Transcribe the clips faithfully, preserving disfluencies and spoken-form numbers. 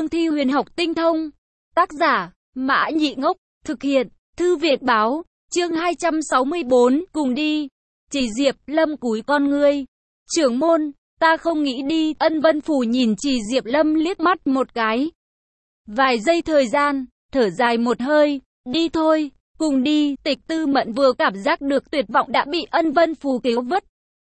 cương thi huyền học tinh thông. Tác giả, Mã Nhị Ngốc, thực hiện, Thư Việt Báo, chương hai trăm sáu mươi bốn, cùng đi. Chỉ Diệp Lâm cúi con ngươi. Trưởng môn, ta không nghĩ đi. Ân Vân Phủ nhìn Chỉ Diệp Lâm liếc mắt một cái. Vài giây thời gian, thở dài một hơi, đi thôi, cùng đi. Tịch Tư Mẫn vừa cảm giác được tuyệt vọng đã bị Ân Vân Phủ cứu vớt.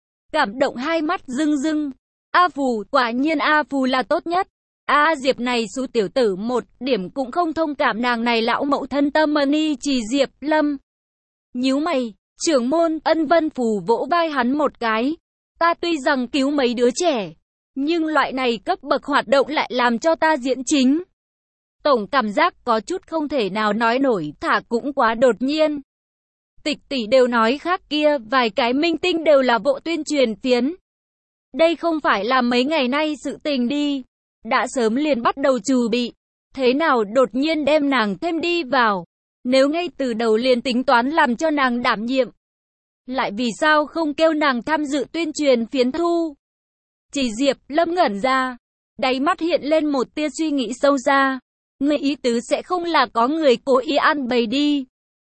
Cảm động hai mắt rưng rưng. A Phù, quả nhiên A Phù là tốt nhất. A Diệp này xú tiểu tử một điểm cũng không thông cảm nàng này lão mẫu thân tâm mani. Chỉ Diệp Lâm nhíu mày, trưởng môn. Ân Vân Phù vỗ vai hắn một cái. Ta tuy rằng cứu mấy đứa trẻ, nhưng loại này cấp bậc hoạt động lại làm cho ta diễn chính. Tổng cảm giác có chút không thể nào nói nổi, thả cũng quá đột nhiên. Tịch tỷ đều nói khác kia, vài cái minh tinh đều là bộ tuyên truyền phiến. Đây không phải là mấy ngày nay sự tình đi. Đã sớm liền bắt đầu chuẩn bị. Thế nào đột nhiên đem nàng thêm đi vào? Nếu ngay từ đầu liền tính toán làm cho nàng đảm nhiệm, lại vì sao không kêu nàng tham dự tuyên truyền phiến thu? Chỉ Diệp Lâm ngẩn ra, đáy mắt hiện lên một tia suy nghĩ sâu xa. Người ý tứ sẽ không là có người cố ý ăn bày đi.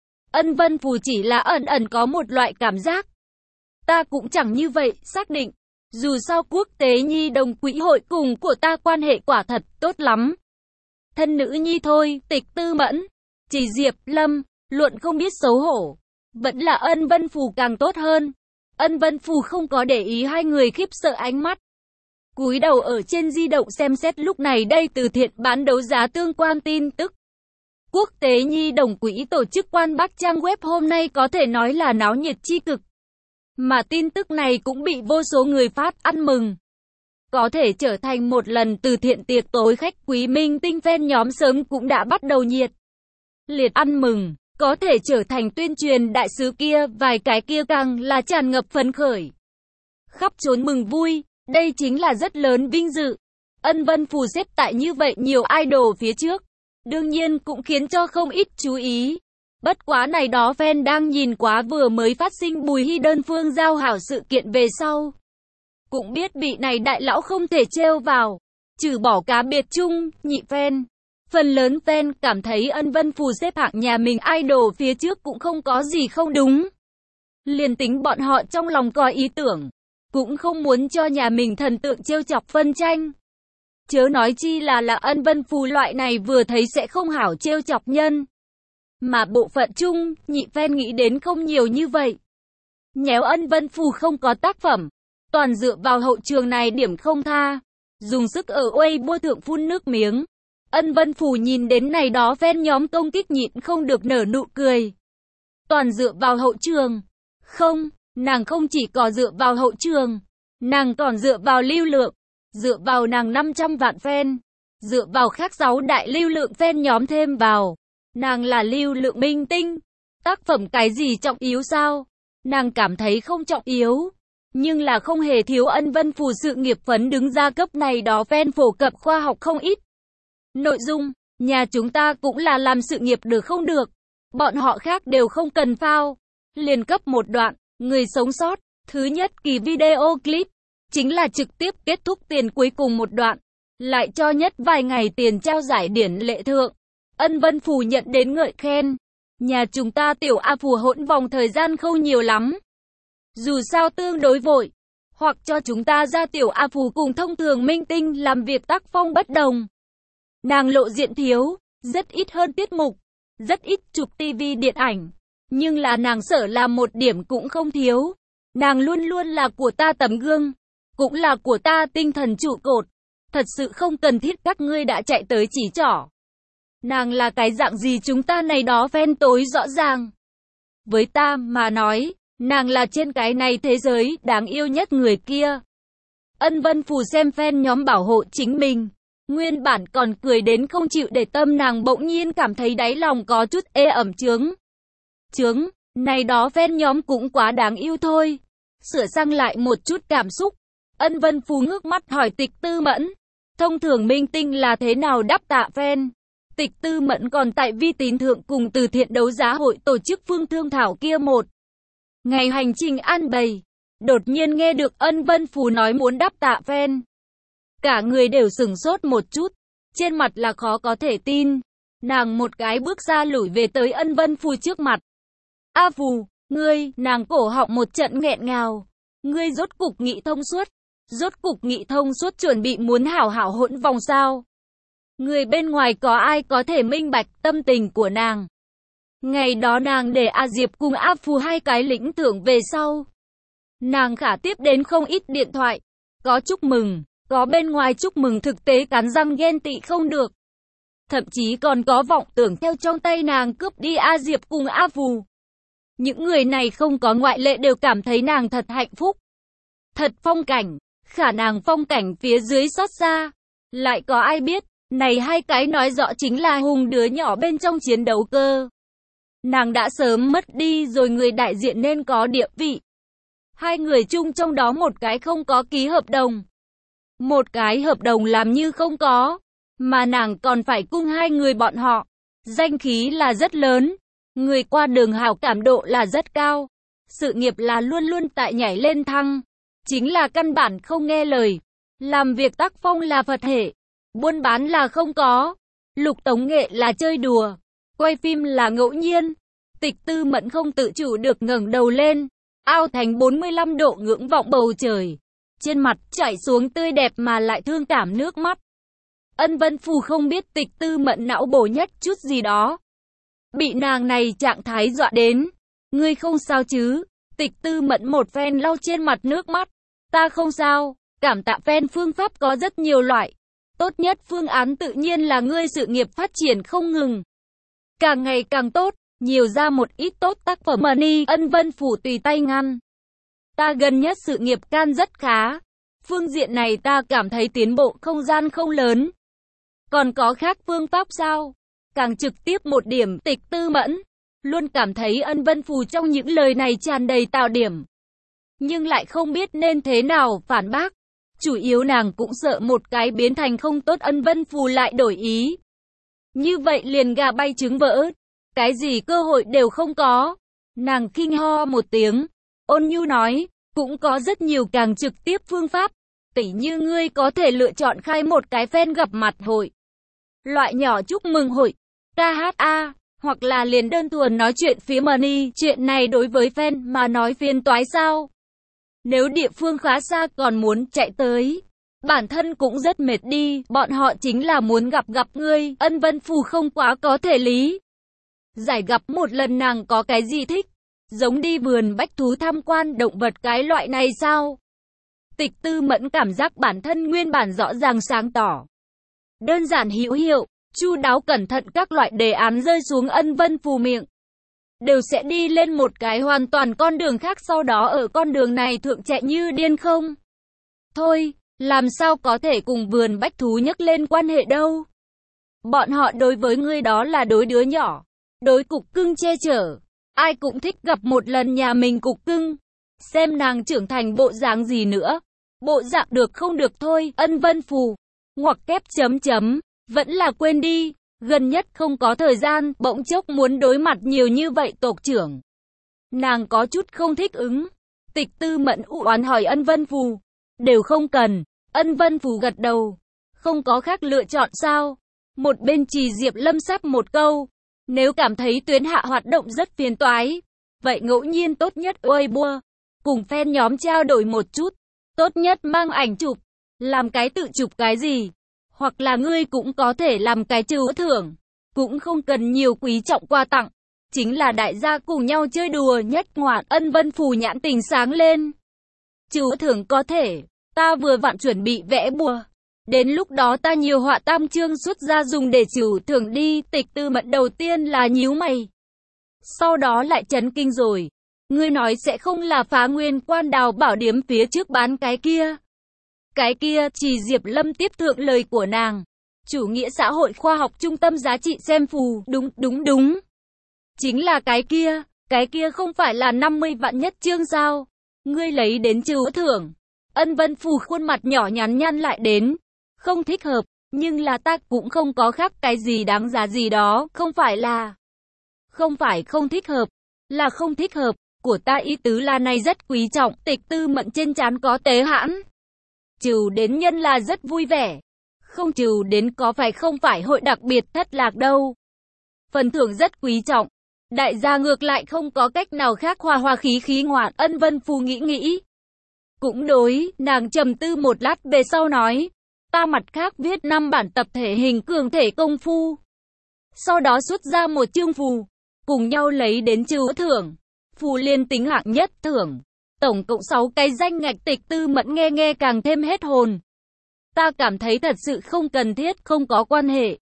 Ân Vân Phù chỉ là ẩn ẩn có một loại cảm giác. Ta cũng chẳng như vậy, xác định. Dù sao quốc tế nhi đồng quỹ hội cùng của ta quan hệ quả thật tốt lắm. Thân nữ nhi thôi. Tịch Tư Mẫn, Chỉ Diệp Lâm, luận không biết xấu hổ. Vẫn là Ân Vân Phù càng tốt hơn. Ân Vân Phù không có để ý hai người khiếp sợ ánh mắt. Cúi đầu ở trên di động xem xét lúc này đây từ thiện bán đấu giá tương quan tin tức. Quốc tế nhi đồng quỹ tổ chức quan bác trang web hôm nay có thể nói là náo nhiệt chi cực. Mà tin tức này cũng bị vô số người phát ăn mừng. Có thể trở thành một lần từ thiện tiệc tối khách quý, minh tinh fan nhóm sớm cũng đã bắt đầu nhiệt liệt ăn mừng. Có thể trở thành tuyên truyền đại sứ kia, vài cái kia càng là tràn ngập phấn khởi. Khắp trốn mừng vui, đây chính là rất lớn vinh dự. Ân Vân Phù xếp tại như vậy nhiều idol phía trước, đương nhiên cũng khiến cho không ít chú ý. Bất quá này đó fan đang nhìn quá vừa mới phát sinh Bùi Hy đơn phương giao hảo sự kiện về sau. Cũng biết vị này đại lão không thể trêu vào, trừ bỏ cá biệt chung, nhị fan. Phần lớn fan cảm thấy Ân Vân Phù xếp hạng nhà mình idol phía trước cũng không có gì không đúng. Liền tính bọn họ trong lòng có ý tưởng, cũng không muốn cho nhà mình thần tượng trêu chọc phân tranh. Chớ nói chi là là Ân Vân Phù loại này vừa thấy sẽ không hảo trêu chọc nhân. Mà bộ phận chung, nhị fan nghĩ đến không nhiều như vậy. Nhéo Ân Vân Phù không có tác phẩm, toàn dựa vào hậu trường này điểm không tha. Dùng sức ở Weibo thượng phun nước miếng. Ân Vân Phù nhìn đến này đó fan nhóm công kích nhịn không được nở nụ cười. Toàn dựa vào hậu trường. Không, nàng không chỉ có dựa vào hậu trường, nàng còn dựa vào lưu lượng. Dựa vào nàng năm trăm vạn fan. Dựa vào khác sáu đại lưu lượng fan nhóm thêm vào. Nàng là lưu lượng minh tinh. Tác phẩm cái gì trọng yếu sao? Nàng cảm thấy không trọng yếu. Nhưng là không hề thiếu Ân Vân Phù sự nghiệp phấn đứng ra cấp này đó fan phổ cập khoa học không ít. Nội dung, nhà chúng ta cũng là làm sự nghiệp được không được. Bọn họ khác đều không cần phao. Liền cấp một đoạn, người sống sót. Thứ nhất kỳ video clip. Chính là trực tiếp kết thúc tiền cuối cùng một đoạn. Lại cho nhất vài ngày tiền trao giải điển lệ thượng. Ân Vân Phù nhận đến ngợi khen. Nhà chúng ta tiểu A Phù hỗn vòng thời gian không nhiều lắm. Dù sao tương đối vội. Hoặc cho chúng ta ra tiểu A Phù cùng thông thường minh tinh làm việc tác phong bất đồng. Nàng lộ diện thiếu, rất ít hơn tiết mục, rất ít chụp tivi điện ảnh. Nhưng là nàng sợ là một điểm cũng không thiếu. Nàng luôn luôn là của ta tấm gương, cũng là của ta tinh thần trụ cột. Thật sự không cần thiết các ngươi đã chạy tới chỉ trỏ. Nàng là cái dạng gì chúng ta này đó fan tối rõ ràng. Với ta mà nói, nàng là trên cái này thế giới đáng yêu nhất người kia. Ân Vân Phù xem fan nhóm bảo hộ chính mình. Nguyên bản còn cười đến không chịu để tâm, nàng bỗng nhiên cảm thấy đáy lòng có chút ê ẩm chướng. Chướng, này đó fan nhóm cũng quá đáng yêu thôi. Sửa sang lại một chút cảm xúc. Ân Vân Phù ngước mắt hỏi Tịch Tư Mẫn. Thông thường minh tinh là thế nào đáp tạ fan? Tịch Tư Mẫn còn tại vi tín thượng cùng từ thiện đấu giá hội tổ chức phương thương thảo kia một ngày hành trình an bày. Đột nhiên nghe được Ân Vân Phù nói muốn đáp tạ fan. Cả người đều sửng sốt một chút. trên mặt là khó có thể tin. Nàng một cái bước ra lùi về tới Ân Vân Phù trước mặt. A Phù, ngươi, nàng cổ họng một trận nghẹn ngào. Ngươi rốt cục nghĩ thông suốt. Rốt cục nghĩ thông suốt chuẩn bị muốn hảo hảo hỗn vòng sao. Người bên ngoài có ai có thể minh bạch tâm tình của nàng. Ngày đó nàng để A Diệp cùng A Phù hai cái lĩnh thưởng về sau. Nàng khả tiếp đến không ít điện thoại. Có chúc mừng, có bên ngoài chúc mừng thực tế cắn răng ghen tị không được. Thậm chí còn có vọng tưởng theo trong tay nàng cướp đi A Diệp cùng A Phù. Những người này không có ngoại lệ đều cảm thấy nàng thật hạnh phúc. Thật phong cảnh, khả nàng phong cảnh phía dưới xót xa. Lại có ai biết, này hai cái nói rõ chính là hùng đứa nhỏ bên trong chiến đấu cơ. Nàng đã sớm mất đi rồi người đại diện nên có địa vị. Hai người chung trong đó một cái không có ký hợp đồng. Một cái hợp đồng làm như không có. Mà nàng còn phải cung hai người bọn họ. Danh khí là rất lớn. Người qua đường hảo cảm độ là rất cao. Sự nghiệp là luôn luôn tại nhảy lên thăng. Chính là căn bản không nghe lời. Làm việc tác phong là Phật hệ. Buôn bán là không có. Lục tống nghệ là chơi đùa. Quay phim là ngẫu nhiên. Tịch Tư Mẫn không tự chủ được ngẩng đầu lên. Ao thành bốn mươi lăm độ ngưỡng vọng bầu trời. Trên mặt chảy xuống tươi đẹp mà lại thương cảm nước mắt. Ân Vân Phù không biết Tịch Tư Mẫn não bổ nhất chút gì đó. Bị nàng này trạng thái dọa đến. Ngươi không sao chứ? Tịch Tư Mẫn một phen lau trên mặt nước mắt. Ta không sao, cảm tạ phen phương pháp có rất nhiều loại. Tốt nhất phương án tự nhiên là ngươi sự nghiệp phát triển không ngừng. Càng ngày càng tốt, nhiều ra một ít tốt tác phẩm money. Ân Vân Phù tùy tay ngăn. Ta gần nhất sự nghiệp can rất khá. Phương diện này ta cảm thấy tiến bộ không gian không lớn. Còn có khác phương pháp sao? Càng trực tiếp một điểm. Tịch Tư Mẫn luôn cảm thấy Ân Vân Phù trong những lời này tràn đầy tạo điểm. Nhưng lại không biết nên thế nào phản bác. Chủ yếu nàng cũng sợ một cái biến thành không tốt Ân Vân Phù lại đổi ý. Như vậy liền gà bay trứng vỡ. Cái gì cơ hội đều không có. Nàng khinh ho một tiếng. Ôn nhu nói, cũng có rất nhiều càng trực tiếp phương pháp. Tỉ như ngươi có thể lựa chọn khai một cái fan gặp mặt hội. Loại nhỏ chúc mừng hội. ca hát a. Hoặc là liền đơn thuần nói chuyện phía money. Chuyện này đối với fan mà nói phiền toái sao? Nếu địa phương khá xa còn muốn chạy tới. Bản thân cũng rất mệt đi. Bọn họ chính là muốn gặp gặp ngươi. Ân Vân Phù không quá có thể lý. Giải gặp một lần nàng có cái gì thích? Giống đi vườn bách thú tham quan động vật cái loại này sao? Tịch Tư Mẫn cảm giác bản thân nguyên bản rõ ràng sáng tỏ. Đơn giản hữu hiệu, chu đáo cẩn thận các loại đề án rơi xuống Ân Vân Phù miệng. Đều sẽ đi lên một cái hoàn toàn con đường khác sau đó ở con đường này thượng chạy như điên không? Thôi, làm sao có thể cùng vườn bách thú nhắc lên quan hệ đâu? Bọn họ đối với ngươi đó là đối đứa nhỏ. Đối cục cưng che chở. Ai cũng thích gặp một lần nhà mình cục cưng. Xem nàng trưởng thành bộ dáng gì nữa. Bộ dạng được không được thôi. Ân Vân Phù. Ngoặc kép chấm chấm. Vẫn là quên đi. Gần nhất không có thời gian. Bỗng chốc muốn đối mặt nhiều như vậy tộc trưởng. Nàng có chút không thích ứng. Tịch Tư Mẫn u oán hỏi Ân Vân Phù. Đều không cần. Ân Vân Phù gật đầu. Không có khác lựa chọn sao? Một bên Trì Diệp Lâm sắp một câu. Nếu cảm thấy tuyến hạ hoạt động rất phiền toái, vậy ngẫu nhiên tốt nhất Weibo, cùng fan nhóm trao đổi một chút, tốt nhất mang ảnh chụp, làm cái tự chụp cái gì, hoặc là ngươi cũng có thể làm cái trừ thưởng, cũng không cần nhiều quý trọng quà tặng, chính là đại gia cùng nhau chơi đùa nhất ngoạn. Ân Vân Phù nhãn tình sáng lên. Trừ thưởng có thể, ta vừa vặn chuẩn bị vẽ bùa. Đến lúc đó ta nhiều họa tam chương xuất ra dùng để trừ thưởng đi. Tịch Tư Mẫn đầu tiên là nhíu mày. Sau đó lại chấn kinh rồi. Ngươi nói sẽ không là Phá Nguyên Quan Đào Bảo Điếm phía trước bán cái kia. Cái kia, Trì Diệp Lâm tiếp thượng lời của nàng. Chủ nghĩa xã hội khoa học trung tâm giá trị xem phù. Đúng, đúng, đúng. Chính là cái kia. Cái kia không phải là năm mươi vạn nhất chương sao? Ngươi lấy đến trừ thưởng. Ân Vân Phù khuôn mặt nhỏ nhắn nhăn lại đến. Không thích hợp, nhưng là ta cũng không có khác cái gì đáng giá gì đó, không phải là... Không phải không thích hợp, là không thích hợp, của ta ý tứ là này rất quý trọng. Tịch Tư Mẫn trên trán có tế hãn. Trừ đến nhân là rất vui vẻ. không trừ đến có phải không phải hội đặc biệt thất lạc đâu. Phần thưởng rất quý trọng. Đại gia ngược lại không có cách nào khác hoa hoa khí khí ngoạn. Ân Vân Phù nghĩ nghĩ. Cũng đối, nàng trầm tư một lát về sau nói. Ta mặt khác viết năm bản tập thể hình cường thể công phu. Sau đó xuất ra một chương phù. Cùng nhau lấy đến trừ thưởng. Phù liên tính hạng nhất thưởng. Tổng cộng sáu cái danh ngạch. Tịch Tư Mẫn nghe nghe càng thêm hết hồn. Ta cảm thấy thật sự không cần thiết, không có quan hệ.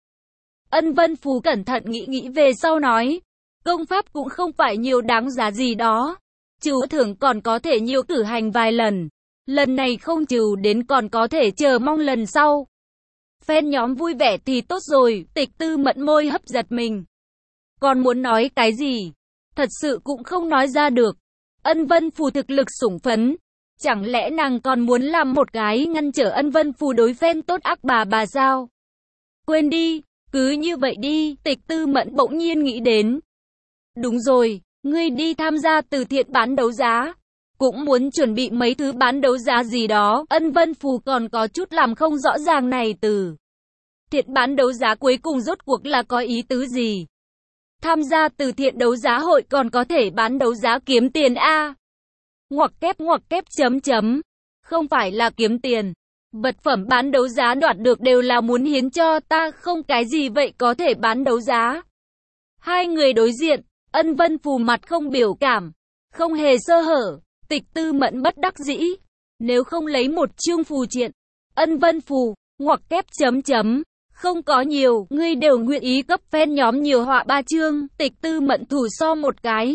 Ân Vân Phù cẩn thận nghĩ nghĩ về sau nói. Công pháp cũng không phải nhiều đáng giá gì đó. Trừ thưởng còn có thể nhiều cử hành vài lần. Lần này không trừ đến còn có thể chờ mong lần sau. Fan nhóm vui vẻ thì tốt rồi. Tịch Tư Mẫn môi hấp giật mình. Còn muốn nói cái gì? Thật sự cũng không nói ra được. Ân Vân Phù thực lực sủng phấn. Chẳng lẽ nàng còn muốn làm một cái ngăn trở Ân Vân Phù đối fan tốt ác bà bà sao? Quên đi, cứ như vậy đi. Tịch Tư Mẫn bỗng nhiên nghĩ đến. Đúng rồi, ngươi đi tham gia từ thiện bán đấu giá. Cũng muốn chuẩn bị mấy thứ bán đấu giá gì đó. Ân Vân Phù còn có chút làm không rõ ràng này từ. Thiện bán đấu giá cuối cùng rốt cuộc là có ý tứ gì? Tham gia từ thiện đấu giá hội còn có thể bán đấu giá kiếm tiền a? Ngoặc kép ngoặc kép chấm chấm. Không phải là kiếm tiền. Vật phẩm bán đấu giá đoạt được đều là muốn hiến cho ta, không cái gì vậy có thể bán đấu giá. Hai người đối diện, Ân Vân Phù mặt không biểu cảm, không hề sơ hở. Tịch Tư Mẫn bất đắc dĩ. Nếu không lấy một chương phù triện. Ân Vân Phù, ngoặc kép chấm chấm. Không có nhiều, ngươi đều nguyện ý cấp fan nhóm nhiều họa ba chương. Tịch Tư Mẫn thủ so một cái.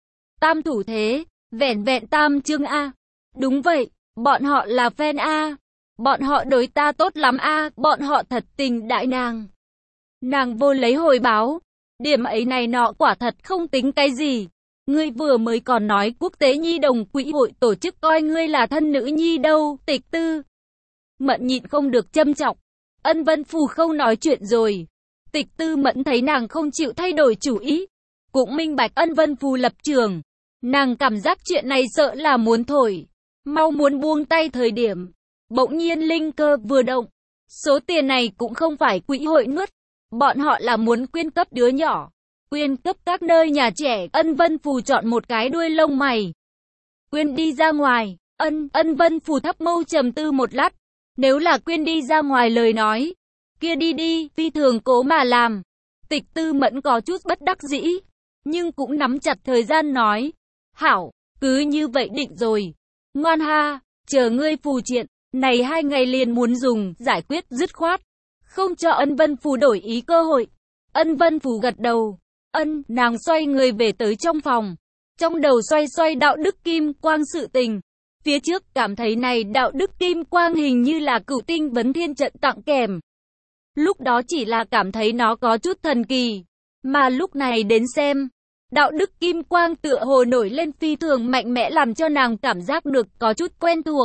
Tam thủ thế, vẹn vẹn tam chương a. Đúng vậy, bọn họ là fan a. Bọn họ đối ta tốt lắm a, bọn họ thật tình đại nàng. Nàng vô lấy hồi báo. Điểm ấy này nọ quả thật không tính cái gì. Ngươi vừa mới còn nói quốc tế nhi đồng quỹ hội tổ chức coi ngươi là thân nữ nhi đâu. Tịch Tư Mẫn nhịn không được châm chọc. Ân Vân Phù không nói chuyện rồi. Tịch Tư Mẫn thấy nàng không chịu thay đổi chủ ý. Cũng minh bạch Ân Vân Phù lập trường. Nàng cảm giác chuyện này sợ là muốn thổi. Mau muốn buông tay thời điểm. Bỗng nhiên linh cơ vừa động. Số tiền này cũng không phải quỹ hội nuốt. Bọn họ là muốn quyên cấp đứa nhỏ. Quyên cấp các nơi nhà trẻ. Ân Vân Phù chọn một cái đuôi lông mày. Quyên đi ra ngoài. Ân, Ân Vân Phù thấp mâu trầm tư một lát. Nếu là quyên đi ra ngoài lời nói. Kia đi đi, phi thường cố mà làm. Tịch Tư Mẫn có chút bất đắc dĩ. Nhưng cũng nắm chặt thời gian nói. Hảo, cứ như vậy định rồi. Ngoan ha, chờ ngươi phù triện. Này hai ngày liền muốn dùng, giải quyết dứt khoát. Không cho Ân Vân Phù đổi ý cơ hội. Ân Vân Phù gật đầu. Ân, nàng xoay người về tới trong phòng. Trong đầu xoay xoay đạo đức kim quang sự tình. Phía trước cảm thấy này đạo đức kim quang hình như là Cửu Tinh Vấn Thiên Trận tặng kèm. Lúc đó chỉ là cảm thấy nó có chút thần kỳ. Mà lúc này đến xem. Đạo đức kim quang tựa hồ nổi lên phi thường mạnh mẽ làm cho nàng cảm giác được có chút quen thuộc.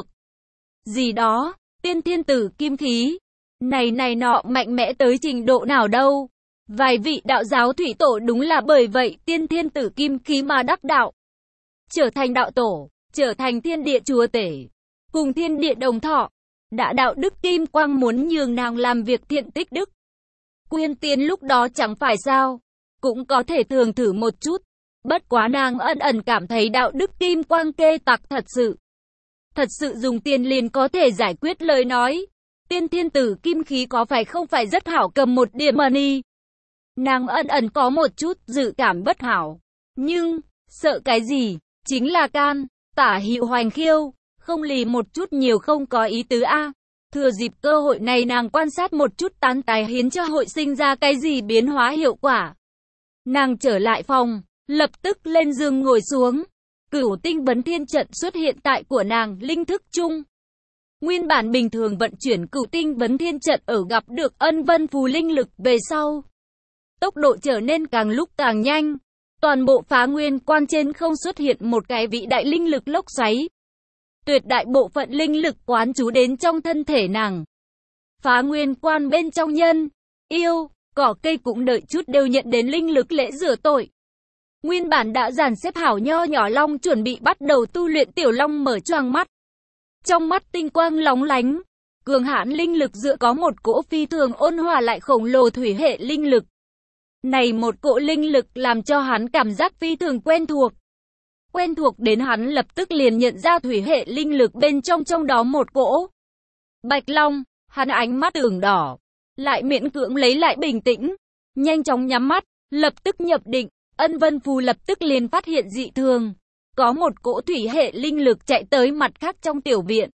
Gì đó, tiên thiên tử kim khí. Này này nọ mạnh mẽ tới trình độ nào đâu. Vài vị đạo giáo thủy tổ đúng là bởi vậy tiên thiên tử kim khí mà đắc đạo. Trở thành đạo tổ, trở thành thiên địa chúa tể. Cùng thiên địa đồng thọ. Đã đạo đức kim quang muốn nhường nàng làm việc thiện tích đức. Quyên tiền lúc đó chẳng phải sao. Cũng có thể thường thử một chút. Bất quá nàng ẩn ẩn cảm thấy đạo đức kim quang kê tặc thật sự. Thật sự dùng tiền liền có thể giải quyết lời nói. Tiên thiên tử kim khí có phải không phải rất hảo cầm một điểm money. Nàng ẩn ẩn có một chút dự cảm bất hảo. Nhưng, sợ cái gì? Chính là can, tả hiệu hoành khiêu. Không lì một chút nhiều không có ý tứ a. Thừa dịp cơ hội này nàng quan sát một chút tán tài hiến cho hội sinh ra cái gì biến hóa hiệu quả. Nàng trở lại phòng, lập tức lên giường ngồi xuống. Cửu Tinh Vấn Thiên Trận xuất hiện tại của nàng linh thức chung. Nguyên bản bình thường vận chuyển Cửu Tinh Vấn Thiên Trận ở gặp được Ân Vân Phù linh lực về sau. Tốc độ trở nên càng lúc càng nhanh. Toàn bộ Phá Nguyên Quan trên không xuất hiện một cái vị đại linh lực lốc xoáy. Tuyệt đại bộ phận linh lực quán trú đến trong thân thể nàng. Phá Nguyên Quan bên trong nhân, yêu, cỏ cây cũng đợi chút đều nhận đến linh lực lễ rửa tội. Nguyên bản đã dàn xếp hảo nho nhỏ long chuẩn bị bắt đầu tu luyện tiểu long mở choàng mắt. Trong mắt tinh quang lóng lánh, cường hãn linh lực giữa có một cỗ phi thường ôn hòa lại khổng lồ thủy hệ linh lực. Này một cỗ linh lực làm cho hắn cảm giác phi thường quen thuộc. Quen thuộc đến hắn lập tức liền nhận ra thủy hệ linh lực bên trong trong đó một cỗ. Bạch Long, hắn ánh mắt ửng đỏ, lại miễn cưỡng lấy lại bình tĩnh, nhanh chóng nhắm mắt, lập tức nhập định. Ân Vân Phù lập tức liền phát hiện dị thường, có một cỗ thủy hệ linh lực chạy tới mặt khác trong tiểu viện.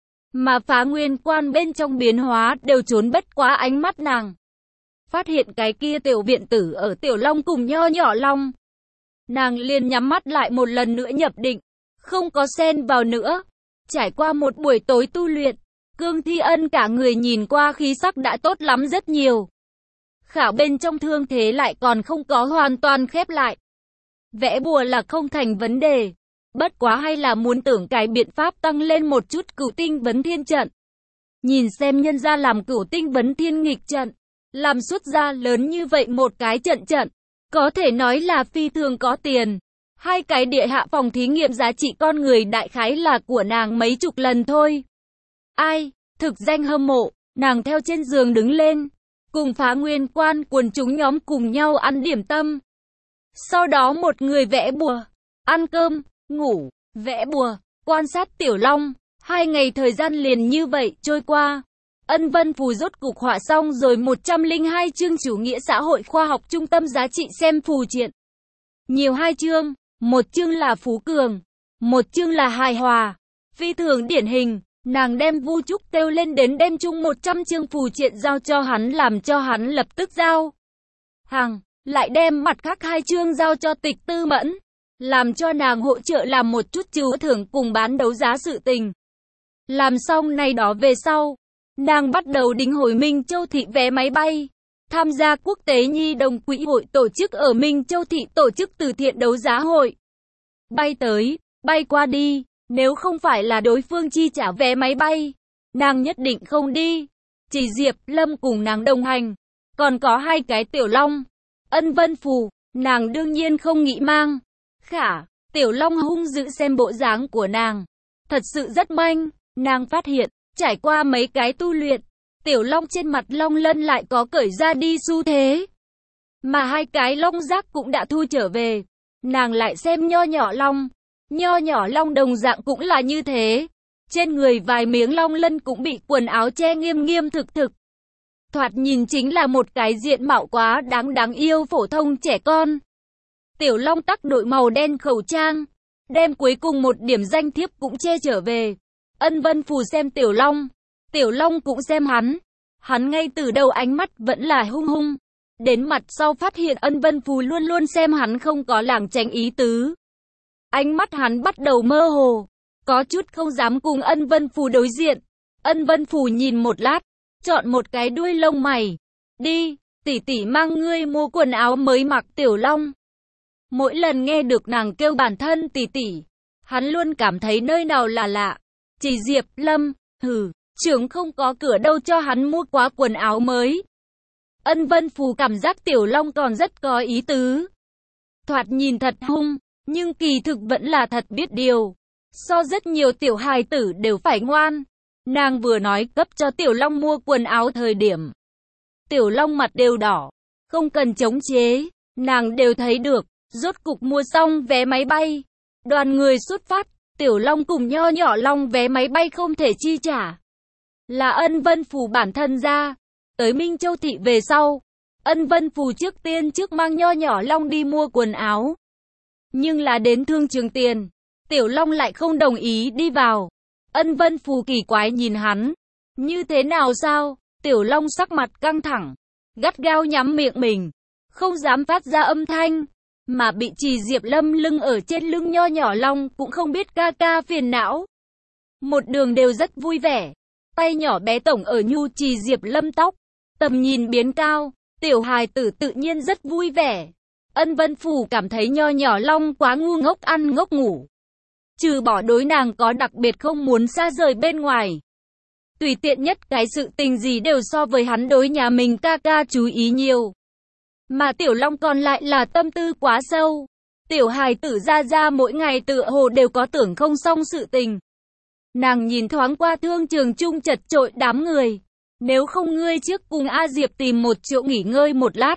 Mà Phá Nguyên Quan bên trong biến hóa đều trốn bất quá ánh mắt nàng. Phát hiện cái kia tiểu viện tử ở Tiểu Long cùng Nho Nhỏ Long. Nàng liền nhắm mắt lại một lần nữa nhập định, không có xen vào nữa. Trải qua một buổi tối tu luyện, Cương Thi Ân cả người nhìn qua khí sắc đã tốt lắm rất nhiều. Khảo bên trong thương thế lại còn không có hoàn toàn khép lại. Vẽ bùa là không thành vấn đề. Bất quá hay là muốn tưởng cái biện pháp tăng lên một chút Cửu Tinh Vấn Thiên trận. Nhìn xem nhân ra làm Cửu Tinh Vấn Thiên nghịch trận, làm xuất ra lớn như vậy một cái trận trận, có thể nói là phi thường có tiền. Hai cái địa hạ phòng thí nghiệm giá trị con người đại khái là của nàng mấy chục lần thôi. Ai, thực danh hâm mộ, nàng theo trên giường đứng lên, cùng Phá Nguyên Quan quần chúng nhóm cùng nhau ăn điểm tâm. Sau đó một người vẽ bùa, ăn cơm, ngủ, vẽ bùa, quan sát Tiểu Long. Hai ngày thời gian liền như vậy trôi qua. Ân Vân Phù rốt cục họa xong rồi một trăm lẻ hai chương chủ nghĩa xã hội khoa học trung tâm giá trị xem phù triện. Nhiều hai chương, một chương là Phú Cường, một chương là hài hòa. Phi thường điển hình, nàng đem Vu Trúc kêu lên đến đem chung một trăm chương phù triện giao cho hắn làm cho hắn lập tức giao hàng, lại đem mặt khác hai chương giao cho Tịch Tư Mẫn, làm cho nàng hỗ trợ làm một chút chú thưởng cùng bán đấu giá sự tình. Làm xong này đó về sau, nàng bắt đầu đính hồi Minh Châu Thị vé máy bay, tham gia quốc tế nhi đồng quỹ hội tổ chức ở Minh Châu Thị tổ chức từ thiện đấu giá hội. Bay tới, bay qua đi, nếu không phải là đối phương chi trả vé máy bay, nàng nhất định không đi. Chỉ Diệp Lâm cùng nàng đồng hành, còn có hai cái Tiểu Long. Ân Vân Phù, nàng đương nhiên không nghĩ mang. Khả, Tiểu Long hung dữ xem bộ dáng của nàng, thật sự rất manh. Nàng phát hiện, trải qua mấy cái tu luyện, Tiểu Long trên mặt long lân lại có cởi ra đi xu thế. Mà hai cái long giác cũng đã thu trở về. Nàng lại xem Nho Nhỏ Long. Nho Nhỏ Long đồng dạng cũng là như thế. Trên người vài miếng long lân cũng bị quần áo che nghiêm nghiêm thực thực. Thoạt nhìn chính là một cái diện mạo quá đáng đáng yêu phổ thông trẻ con. Tiểu Long tắc đội màu đen khẩu trang, đem cuối cùng một điểm danh thiếp cũng che trở về. Ân Vân Phù xem Tiểu Long, Tiểu Long cũng xem hắn. Hắn ngay từ đầu ánh mắt vẫn là hung hung. Đến mặt sau phát hiện Ân Vân Phù luôn luôn xem hắn không có lảng tránh ý tứ. Ánh mắt hắn bắt đầu mơ hồ, có chút không dám cùng Ân Vân Phù đối diện. Ân Vân Phù nhìn một lát, chọn một cái đuôi lông mày. Đi, tỷ tỷ mang ngươi mua quần áo mới mặc. Tiểu Long mỗi lần nghe được nàng kêu bản thân tỷ tỷ, hắn luôn cảm thấy nơi nào là lạ. Chỉ Diệp Lâm, hừ, trưởng không có cửa đâu cho hắn mua quá quần áo mới. Ân Vân Phù cảm giác Tiểu Long còn rất có ý tứ. Thoạt nhìn thật hung, nhưng kỳ thực vẫn là thật biết điều. So rất nhiều tiểu hài tử đều phải ngoan. Nàng vừa nói cấp cho Tiểu Long mua quần áo thời điểm, Tiểu Long mặt đều đỏ, không cần chống chế, nàng đều thấy được. Rốt cục mua xong vé máy bay, đoàn người xuất phát. Tiểu Long cùng Nho Nhỏ Long vé máy bay không thể chi trả, là Ân Vân Phù bản thân ra. Tới Minh Châu Thị về sau, Ân Vân Phù trước tiên trước mang Nho Nhỏ Long đi mua quần áo. Nhưng là đến thương trường tiền, Tiểu Long lại không đồng ý đi vào. Ân Vân Phù kỳ quái nhìn hắn, như thế nào sao? Tiểu Long sắc mặt căng thẳng, gắt gao nhắm miệng mình, không dám phát ra âm thanh. Mà bị Trì Diệp Lâm lưng ở trên lưng Nho Nhỏ Long cũng không biết ca ca phiền não. Một đường đều rất vui vẻ. Tay nhỏ bé tổng ở nhu Trì Diệp Lâm tóc. Tầm nhìn biến cao. Tiểu hài tử tự nhiên rất vui vẻ. Ân Vân Phù cảm thấy Nho Nhỏ Long quá ngu ngốc ăn ngốc ngủ. Trừ bỏ đối nàng có đặc biệt không muốn xa rời bên ngoài. Tùy tiện nhất cái sự tình gì đều so với hắn đối nhà mình ca ca chú ý nhiều. Mà Tiểu Long còn lại là tâm tư quá sâu. Tiểu hài tử ra ra mỗi ngày tựa hồ đều có tưởng không xong sự tình. Nàng nhìn thoáng qua thương trường chung chật chội đám người. Nếu không ngươi trước cùng A Diệp tìm một chỗ nghỉ ngơi một lát.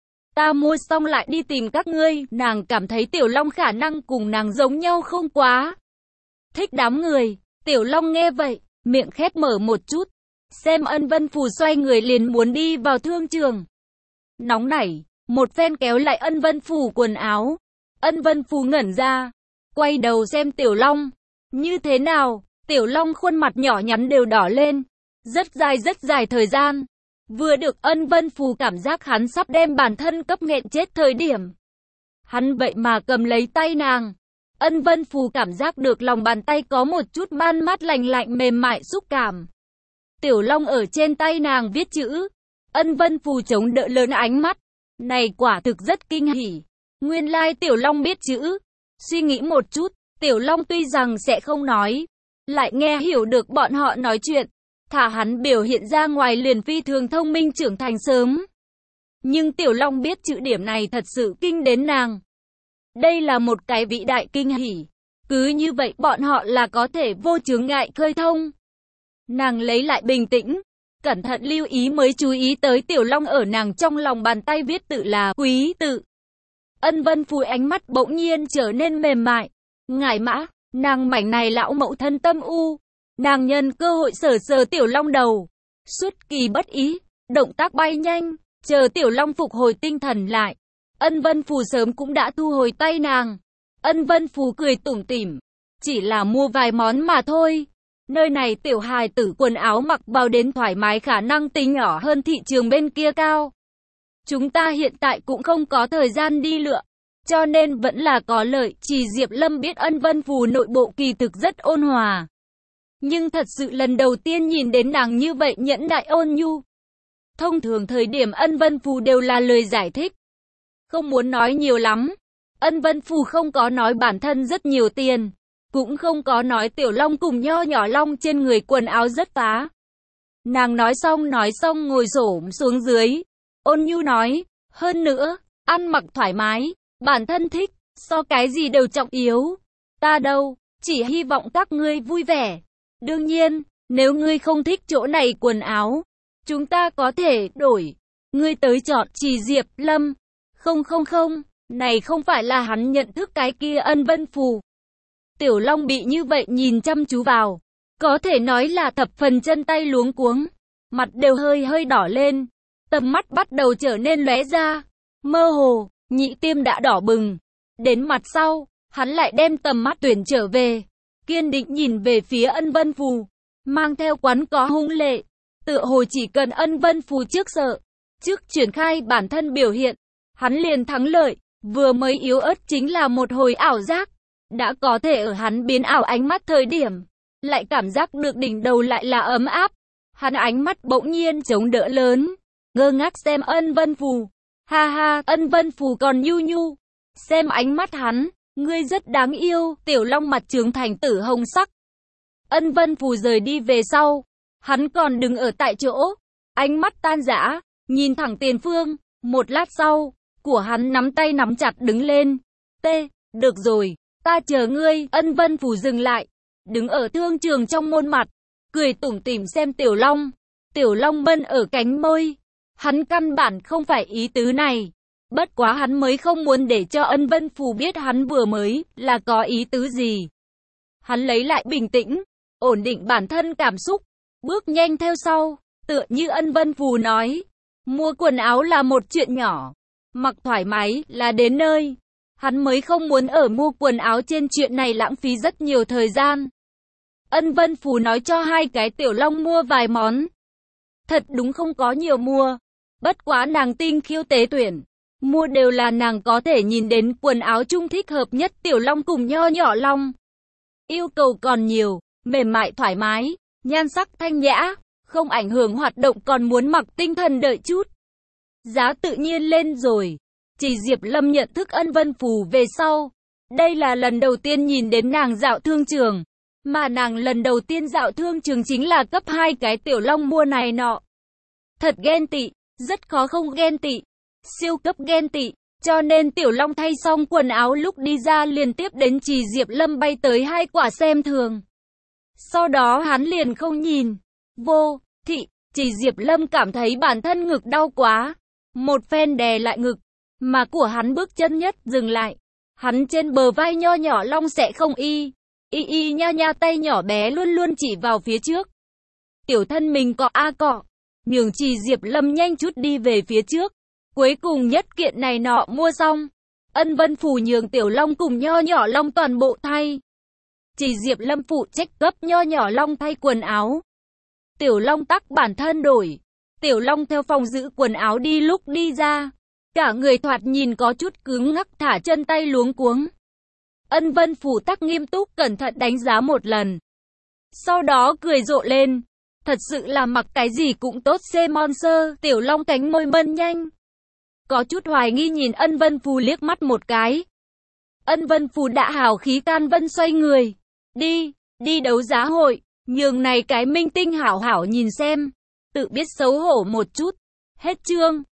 Ta mua xong lại đi tìm các ngươi. Nàng cảm thấy Tiểu Long khả năng cùng nàng giống nhau không quá thích đám người. Tiểu Long nghe vậy, miệng khép mở một chút. Xem Ân Vân Phù xoay người liền muốn đi vào thương trường. Nóng nảy, một phen kéo lại Ân Vân Phù quần áo. Ân Vân Phù ngẩn ra, quay đầu xem Tiểu Long. Như thế nào? Tiểu Long khuôn mặt nhỏ nhắn đều đỏ lên. Rất dài rất dài thời gian. Vừa được Ân Vân Phù cảm giác hắn sắp đem bản thân cấp nghẹn chết thời điểm. Hắn vậy mà cầm lấy tay nàng. Ân Vân Phù cảm giác được lòng bàn tay có một chút man mát lạnh lạnh mềm mại xúc cảm. Tiểu Long ở trên tay nàng viết chữ. Ân Vân Phù chống đỡ lớn ánh mắt. Này quả thực rất kinh hỉ. Nguyên lai Tiểu Long biết chữ. Suy nghĩ một chút, Tiểu Long tuy rằng sẽ không nói, lại nghe hiểu được bọn họ nói chuyện. Thả hắn biểu hiện ra ngoài liền phi thường thông minh trưởng thành sớm. Nhưng Tiểu Long biết chữ điểm này thật sự kinh đến nàng. Đây là một cái vĩ đại kinh hỉ. Cứ như vậy bọn họ là có thể vô chướng ngại khơi thông. Nàng lấy lại bình tĩnh, cẩn thận lưu ý mới chú ý tới Tiểu Long ở nàng trong lòng bàn tay viết tự là quý tự. Ân Vân Phù ánh mắt bỗng nhiên trở nên mềm mại. Ngải mã, nàng mảnh này lão mẫu thân tâm u. Nàng nhân cơ hội sờ sờ Tiểu Long đầu. Xuất kỳ bất ý, động tác bay nhanh, chờ Tiểu Long phục hồi tinh thần lại. Ân Vân Phù sớm cũng đã thu hồi tay nàng. Ân Vân Phù cười tủm tỉm, chỉ là mua vài món mà thôi. Nơi này tiểu hài tử quần áo mặc vào đến thoải mái khả năng tính nhỏ hơn thị trường bên kia cao. Chúng ta hiện tại cũng không có thời gian đi lựa, cho nên vẫn là có lợi. Chỉ Diệp Lâm biết Ân Vân Phù nội bộ kỳ thực rất ôn hòa. Nhưng thật sự lần đầu tiên nhìn đến nàng như vậy nhẫn nại ôn nhu. Thông thường thời điểm Ân Vân Phù đều là lời giải thích. Không muốn nói nhiều lắm. Ân Vân Phù không có nói bản thân rất nhiều tiền. Cũng không có nói Tiểu Long cùng nho nhỏ Long trên người quần áo rất phá. Nàng nói xong nói xong ngồi xổm xuống dưới. Ôn nhu nói, hơn nữa, ăn mặc thoải mái, bản thân thích, so cái gì đều trọng yếu. Ta đâu, chỉ hy vọng các ngươi vui vẻ. Đương nhiên, nếu ngươi không thích chỗ này quần áo, chúng ta có thể đổi. Ngươi tới chọn Chỉ Diệp Lâm. Không không không, này không phải là hắn nhận thức cái kia Ân Vân Phù. Tiểu Long bị như vậy nhìn chăm chú vào, có thể nói là thập phần chân tay luống cuống, mặt đều hơi hơi đỏ lên, tầm mắt bắt đầu trở nên lóe ra, mơ hồ, nhị tiêm đã đỏ bừng. Đến mặt sau, hắn lại đem tầm mắt tuyển trở về, kiên định nhìn về phía Ân Vân Phù, mang theo quán có hung lệ, tựa hồ chỉ cần Ân Vân Phù trước sợ, trước triển khai bản thân biểu hiện, hắn liền thắng lợi. Vừa mới yếu ớt chính là một hồi ảo giác. Đã có thể ở hắn biến ảo ánh mắt thời điểm, lại cảm giác được đỉnh đầu lại là ấm áp. Hắn ánh mắt bỗng nhiên chống đỡ lớn, ngơ ngác xem Ân Vân Phù. Ha ha, Ân Vân Phù còn nhu nhu. Xem ánh mắt hắn, ngươi rất đáng yêu. Tiểu Long mặt trướng thành tử hồng sắc. Ân Vân Phù rời đi về sau, hắn còn đứng ở tại chỗ, ánh mắt tan rã, nhìn thẳng tiền phương. Một lát sau, của hắn nắm tay nắm chặt đứng lên. Tê, được rồi, ta chờ ngươi. Ân Vân Phù dừng lại, đứng ở thương trường trong môn mặt, cười tủm tỉm xem Tiểu Long. Tiểu Long bân ở cánh môi, hắn căn bản không phải ý tứ này. Bất quá hắn mới không muốn để cho Ân Vân Phù biết hắn vừa mới là có ý tứ gì. Hắn lấy lại bình tĩnh, ổn định bản thân cảm xúc, bước nhanh theo sau, tựa như Ân Vân Phù nói, mua quần áo là một chuyện nhỏ, mặc thoải mái là đến nơi. Hắn mới không muốn ở mua quần áo trên chuyện này lãng phí rất nhiều thời gian. Ân Vân Phù nói cho hai cái Tiểu Long mua vài món. Thật đúng không có nhiều mua. Bất quá nàng tinh khiêu tế tuyển. Mua đều là nàng có thể nhìn đến quần áo chung thích hợp nhất Tiểu Long cùng nho nhỏ Long. Yêu cầu còn nhiều, mềm mại thoải mái, nhan sắc thanh nhã, không ảnh hưởng hoạt động còn muốn mặc tinh thần đợi chút. Giá tự nhiên lên rồi. Chỉ Diệp Lâm nhận thức Ân Vân Phù về sau. Đây là lần đầu tiên nhìn đến nàng dạo thương trường. Mà nàng lần đầu tiên dạo thương trường chính là cấp hai cái Tiểu Long mua này nọ. Thật ghen tị, rất khó không ghen tị. Siêu cấp ghen tị. Cho nên Tiểu Long thay xong quần áo lúc đi ra liên tiếp đến Chỉ Diệp Lâm bay tới hai quả xem thường. Sau đó hắn liền không nhìn. Vô, thị, chỉ Diệp Lâm cảm thấy bản thân ngực đau quá. Một phen đè lại ngực, mà của hắn bước chân nhất dừng lại. Hắn trên bờ vai nho nhỏ long sẽ không y. Y y nha nha tay nhỏ bé luôn luôn chỉ vào phía trước. Tiểu thân mình cọ a cọ. Nhường chỉ Diệp Lâm nhanh chút đi về phía trước. Cuối cùng nhất kiện này nọ mua xong. Ân Vân Phù nhường Tiểu Long cùng nho nhỏ long toàn bộ thay. Chỉ Diệp Lâm phụ trách cấp nho nhỏ long thay quần áo. Tiểu Long tắc bản thân đổi. Tiểu Long theo phòng giữ quần áo đi lúc đi ra. Cả người thoạt nhìn có chút cứng ngắc thả chân tay luống cuống. Ân Vân Phù tắc nghiêm túc cẩn thận đánh giá một lần. Sau đó cười rộ lên. Thật sự là mặc cái gì cũng tốt xê monster. Tiểu Long cánh môi mân nhanh. Có chút hoài nghi nhìn Ân Vân Phù liếc mắt một cái. Ân Vân Phù đã hào khí can vân xoay người. Đi, đi đấu giá hội. Nhường này cái minh tinh hảo hảo nhìn xem. Tự biết xấu hổ một chút. Hết chương.